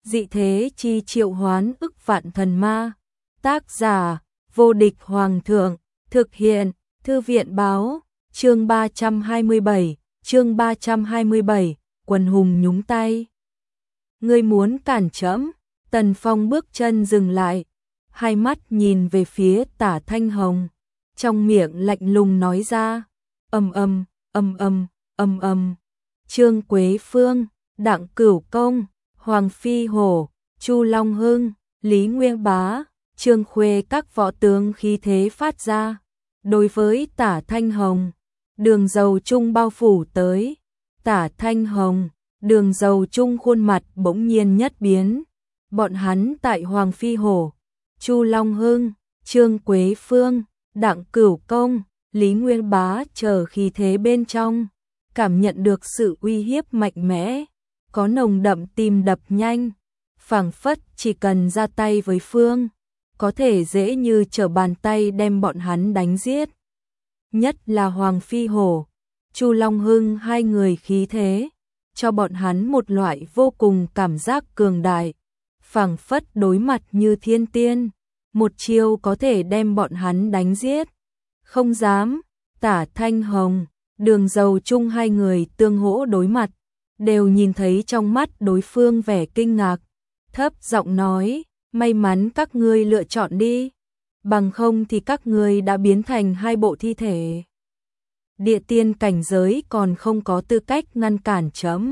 Dị thế chi triệu hoán ức vạn thần ma. Tác giả: Vô địch hoàng thượng. Thực hiện: Thư viện báo. Chương 327, quần hùng nhúng tay. Ngươi muốn cản trẫm? Tần Phong bước chân dừng lại, hai mắt nhìn về phía Tả Thanh Hồng, trong miệng lạnh lùng nói ra: ầm ầm, ầm ầm, ầm ầm. Trương Quế Phương, Đặng Cửu Công, Hoàng Phi Hổ, Chu Long Hưng, Lý Nguyên Bá, Trương Khuê các võ tướng khí thế phát ra. Đối với Tả Thanh Hồng, Đường Dầu Trung bao phủ tới. Tả Thanh Hồng, Đường Dầu Trung khuôn mặt bỗng nhiên nhất biến. Bọn hắn tại Hoàng Phi Hổ, Chu Long Hưng, Trương Quế Phương, Đặng Cửu Công, Lý Nguyên Bá chờ khí thế bên trong, cảm nhận được sự uy hiếp mạnh mẽ, có nồng đậm tim đập nhanh, phảng phất chỉ cần ra tay với Phương, có thể dễ như trở bàn tay đem bọn hắn đánh giết. Nhất là Hoàng Phi Hổ, Chu Long Hưng, hai người khí thế, cho bọn hắn một loại vô cùng cảm giác cường đại, phảng phất đối mặt như thiên tiên, một chiêu có thể đem bọn hắn đánh giết. Không dám. Tả Thanh Hồng, Đường Dầu Trung hai người tương hỗ đối mặt, đều nhìn thấy trong mắt đối phương vẻ kinh ngạc, thấp giọng nói: may mắn các ngươi lựa chọn đi, bằng không thì các ngươi đã biến thành hai bộ thi thể. Địa tiên cảnh giới còn không có tư cách ngăn cản trẫm.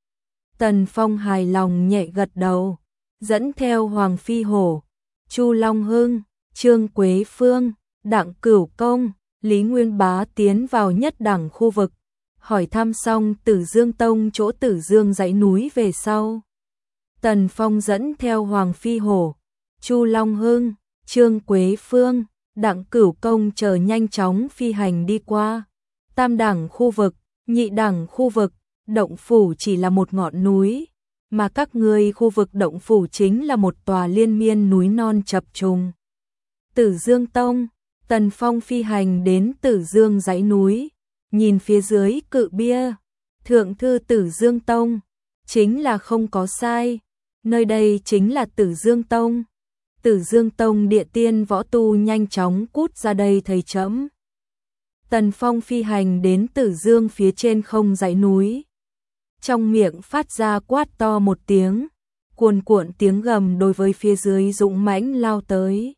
Tần Phong hài lòng nhẹ gật đầu, dẫn theo Hoàng Phi Hổ, Chu Long Hưng, Trương Quế Phương, Đặng Cửu Công, Lý Nguyên Bá tiến vào nhất đẳng khu vực, hỏi thăm xong Tử Dương Tông chỗ Tử Dương dãy núi về sau. Tần Phong dẫn theo Hoàng Phi Hổ, Chu Long Hưng, Trương Quế Phương, Đặng Cửu Công chờ nhanh chóng phi hành đi qua. Tam đẳng khu vực, nhị đẳng khu vực, động phủ chỉ là một ngọn núi, mà các ngươi khu vực động phủ chính là một tòa liên miên núi non chập trùng. Tử Dương Tông. Tần Phong phi hành đến Tử Dương dãy núi, nhìn phía dưới cự bia, thượng thư Tử Dương Tông, chính là không có sai, nơi đây chính là Tử Dương Tông. Tử Dương Tông địa tiên võ tu nhanh chóng cút ra đây thấy trẫm. Tần Phong phi hành đến Tử Dương phía trên không dãy núi, trong miệng phát ra quát to một tiếng, cuồn cuộn tiếng gầm đối với phía dưới dũng mãnh lao tới.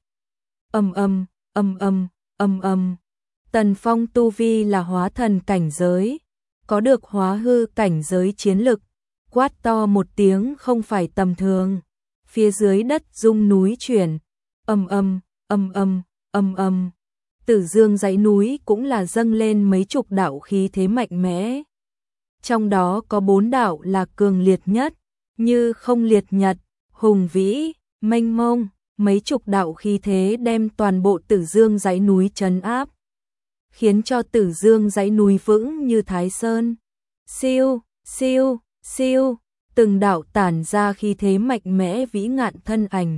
Ầm ầm, ầm ầm, ầm ầm. Tần Phong tu vi là hóa thần cảnh giới, có được hóa hư cảnh giới chiến lực, quát to một tiếng không phải tầm thường. Phía dưới đất rung núi chuyển, ầm ầm, ầm ầm, ầm ầm. Tử Dương dãy núi cũng là dâng lên mấy chục đạo khí thế mạnh mẽ. Trong đó có 4 đạo là cường liệt nhất, như không liệt nhật, hùng vĩ, mênh mông. Mấy chục đạo khí thế đem toàn bộ Tử Dương dãy núi trấn áp, khiến cho Tử Dương dãy núi vững như Thái Sơn. Siêu, siêu, siêu, từng đạo tản ra khí thế mạnh mẽ vĩ ngạn thân ảnh,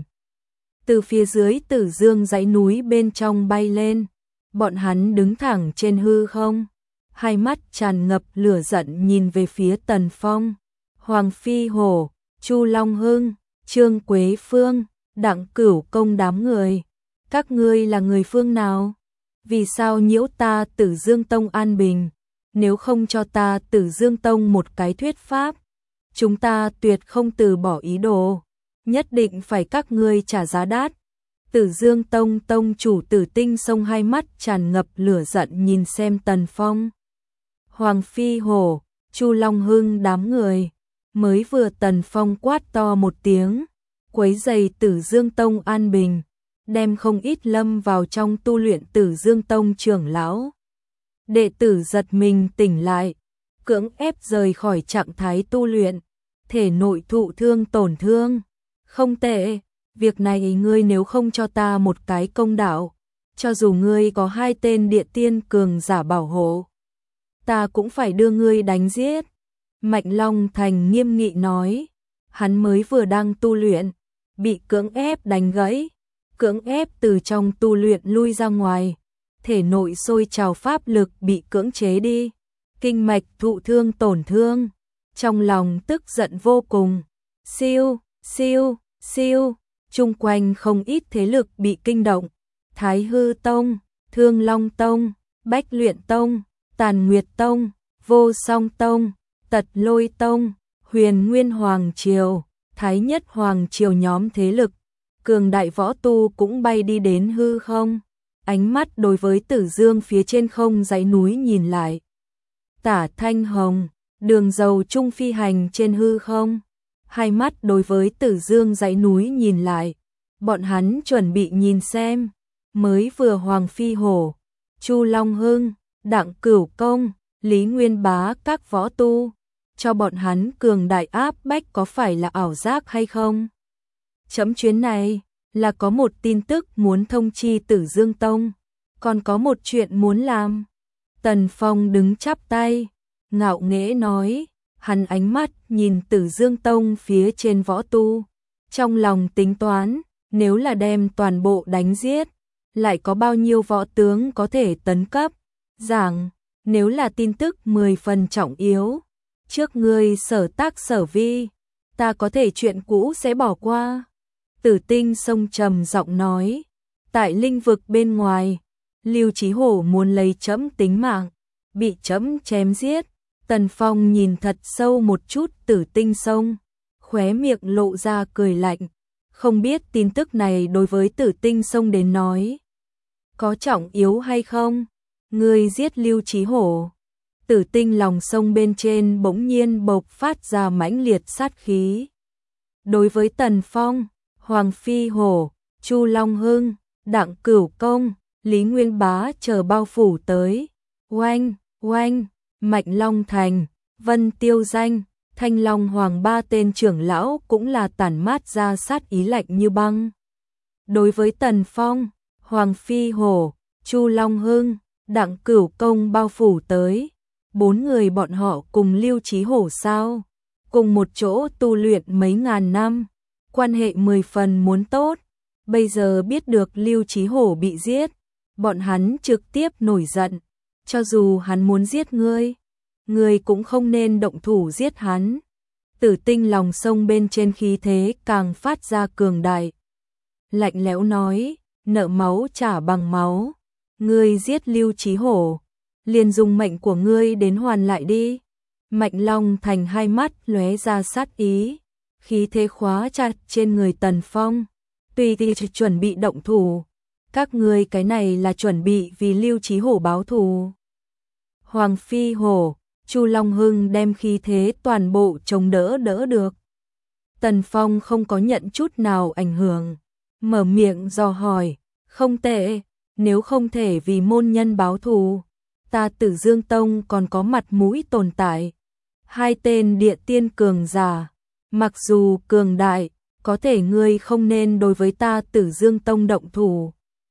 từ phía dưới Tử Dương dãy núi bên trong bay lên. Bọn hắn đứng thẳng trên hư không, hai mắt tràn ngập lửa giận nhìn về phía Tần Phong. Hoàng Phi Hổ, Chu Long Hưng, Trương Quế Phương, Đặng Cửu Công đám người, các ngươi là người phương nào? Vì sao nhiễu ta Tử Dương Tông an bình? Nếu không cho ta Tử Dương Tông một cái thuyết pháp, chúng ta tuyệt không từ bỏ ý đồ, nhất định phải các ngươi trả giá đắt. Tử Dương Tông tông chủ Tử Tinh Sông hai mắt tràn ngập lửa giận nhìn xem Tần Phong. Hoàng Phi Hổ, Chu Long Hưng đám người, mới vừa Tần Phong quát to một tiếng, quấy rầy Tử Dương Tông an bình, đem không ít lâm vào trong tu luyện Tử Dương Tông trưởng lão. Đệ tử giật mình tỉnh lại, cưỡng ép rời khỏi trạng thái tu luyện, thể nội thụ thương tổn thương. Không tệ, việc này ngươi nếu không cho ta một cái công đạo, cho dù ngươi có 2 tên địa tiên cường giả bảo hộ, ta cũng phải đưa ngươi đánh giết. Mạnh Long Thành nghiêm nghị nói, hắn mới vừa đang tu luyện, bị cưỡng ép đánh gãy, cưỡng ép từ trong tu luyện lui ra ngoài, thể nội sôi trào pháp lực bị cưỡng chế đi, kinh mạch thụ thương tổn thương, trong lòng tức giận vô cùng. Siêu, Siêu, siêu, chung quanh không ít thế lực bị kinh động. Thái Hư Tông, Thương Long Tông, Bách Luyện Tông, Tàn Nguyệt Tông, Vô Song Tông, Tật Lôi Tông, Huyền Nguyên Hoàng Triều, Thái Nhất Hoàng Triều, nhóm thế lực cường đại võ tu cũng bay đi đến hư không. Ánh mắt đối với Tử Dương phía trên không dãy núi nhìn lại. Tả Thanh Hồng, Đường Dầu Trung phi hành trên hư không. Hai mắt đối với Tử Dương dãy núi nhìn lại. Bọn hắn chuẩn bị nhìn xem. Mới vừa Hoàng Phi Hổ, Chu Long Hưng, Đặng Cửu Công, Lý Nguyên Bá các võ tu. Cho bọn hắn cường đại áp bách có phải là ảo giác hay không? Chấm chuyến này là có một tin tức muốn thông chi Tử Dương Tông, còn có một chuyện muốn làm. Tần Phong đứng chắp tay, ngạo nghễ nói, hắn ánh mắt nhìn Tử Dương Tông phía trên võ tu, trong lòng tính toán, nếu là đem toàn bộ đánh giết, lại có bao nhiêu võ tướng có thể tấn cấp. Giảng, nếu là tin tức 10 phần trọng yếu, trước ngươi sở tác sở vi, ta có thể chuyện cũ sẽ bỏ qua. Tử Tinh Sông trầm giọng nói, tại linh vực bên ngoài, Lưu Chí Hổ muốn lấy trẫm tính mạng, bị trẫm chém giết. Tần Phong nhìn thật sâu một chút Tử Tinh Sông, khóe miệng lộ ra cười lạnh, không biết tin tức này đối với Tử Tinh Sông đến nói có trọng yếu hay không. Ngươi giết Lưu Chí Hổ. Tử Tinh lòng sông bên trên bỗng nhiên bộc phát ra mãnh liệt sát khí. Đối với Tần Phong, Hoàng Phi Hổ, Chu Long Hưng, Đặng Cửu Công, Lý Nguyên Bá chờ bao phủ tới. Oanh, oanh, Mạnh Long Thành, Vân Tiêu Danh, Thanh Long Hoàng ba tên trưởng lão cũng là tản mát ra sát ý lạnh như băng. Đối với Tần Phong, Hoàng Phi Hổ, Chu Long Hưng, Đặng Cửu Công bao phủ tới. 4 người bọn họ cùng Lưu Chí Hổ sao? Cùng một chỗ tu luyện mấy ngàn năm, quan hệ 10 phần muốn tốt. Bây giờ biết được Lưu Chí Hổ bị giết, bọn hắn trực tiếp nổi giận. Cho dù hắn muốn giết ngươi cũng không nên động thủ giết hắn. Tử Tinh lòng sông bên trên khí thế càng phát ra cường đại. Lạnh lẽo nói, nợ máu trả bằng máu. Ngươi giết Lưu Chí Hổ, liền dùng mệnh của ngươi đến hoàn lại đi. Mạnh Long Thành hai mắt lóe ra sát ý, khí thế khóa chặt trên người Tần Phong. Tùy thì chuẩn bị động thủ, các ngươi cái này là chuẩn bị vì Lưu Chí Hổ báo thù. Hoàng Phi Hổ, Chu Long Hưng đem khí thế toàn bộ chống đỡ được. Tần Phong không có nhận chút nào ảnh hưởng, mở miệng dò hỏi, không tệ, nếu không thể vì môn nhân báo thù, ta Tử Dương Tông còn có mặt mũi tồn tại. 2 tên địa tiên cường giả, mặc dù cường đại, có thể ngươi không nên đối với ta Tử Dương Tông động thủ.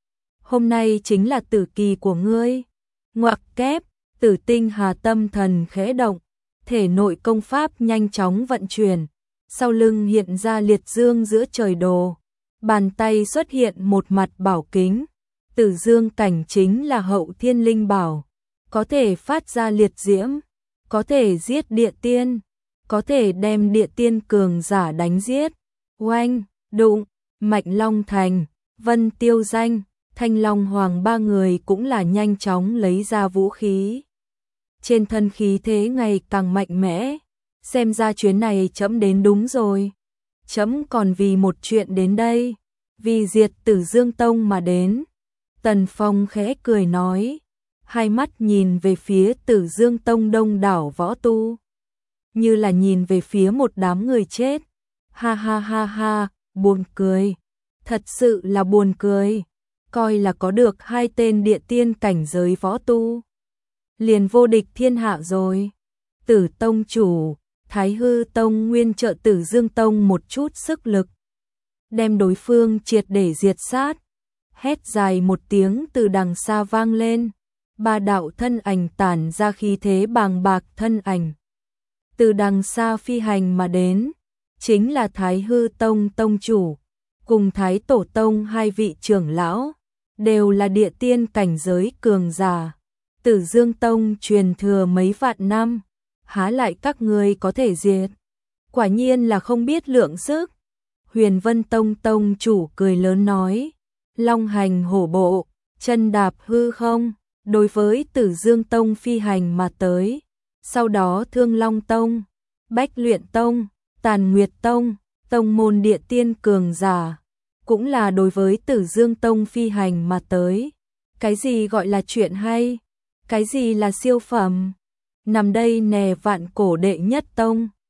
Hôm nay chính là tử kỳ của ngươi. Ngoặc kép, Tử Tinh Hà tâm thần khẽ động, thể nội công pháp nhanh chóng vận chuyển, sau lưng hiện ra liệt dương giữa trời đồ, bàn tay xuất hiện một mặt bảo kính. Tử Dương cảnh chính là hậu thiên linh bảo, có thể phát ra liệt diễm, có thể giết địa tiên, có thể đem địa tiên cường giả đánh giết. Oanh, đụng, Mạnh Long Thành, Vân Tiêu Danh, Thanh Long Hoàng ba người cũng là nhanh chóng lấy ra vũ khí. Trên thân khí thế ngày càng mạnh mẽ, xem ra chuyến này trẫm đến đúng rồi. Trẫm còn vì một chuyện đến đây, vì diệt Tử Dương Tông mà đến. Tần Phong khẽ cười nói, hai mắt nhìn về phía Tử Dương Tông đông đảo võ tu, như là nhìn về phía một đám người chết. Ha ha ha ha, buồn cười, thật sự là buồn cười, coi là có được 2 tên địa tiên cảnh giới võ tu, liền vô địch thiên hạ rồi. Tử Tông chủ, Thái Hư Tông nguyên trợ Tử Dương Tông một chút sức lực, đem đối phương triệt để diệt sát. Hét dài một tiếng từ đằng xa vang lên, 3 đạo thân ảnh tản ra khí thế bàng bạc thân ảnh. Từ đằng xa phi hành mà đến, chính là Thái Hư Tông Tông chủ, cùng Thái Tổ Tông 2 vị trưởng lão, đều là địa tiên cảnh giới cường giả. Tử Dương Tông truyền thừa mấy vạn năm, há lại các ngươi có thể diệt. Quả nhiên là không biết lượng sức. Huyền Vân Tông tông chủ cười lớn nói, long hành hổ bộ, chân đạp hư không, đối với Tử Dương Tông phi hành mà tới. Sau đó Thương Long Tông, Bách Luyện Tông, Tàn Nguyệt Tông, tông môn địa tiên cường giả, cũng là đối với Tử Dương Tông phi hành mà tới. Cái gì gọi là chuyện hay? Cái gì là siêu phẩm? Nằm đây nè vạn cổ đệ nhất tông.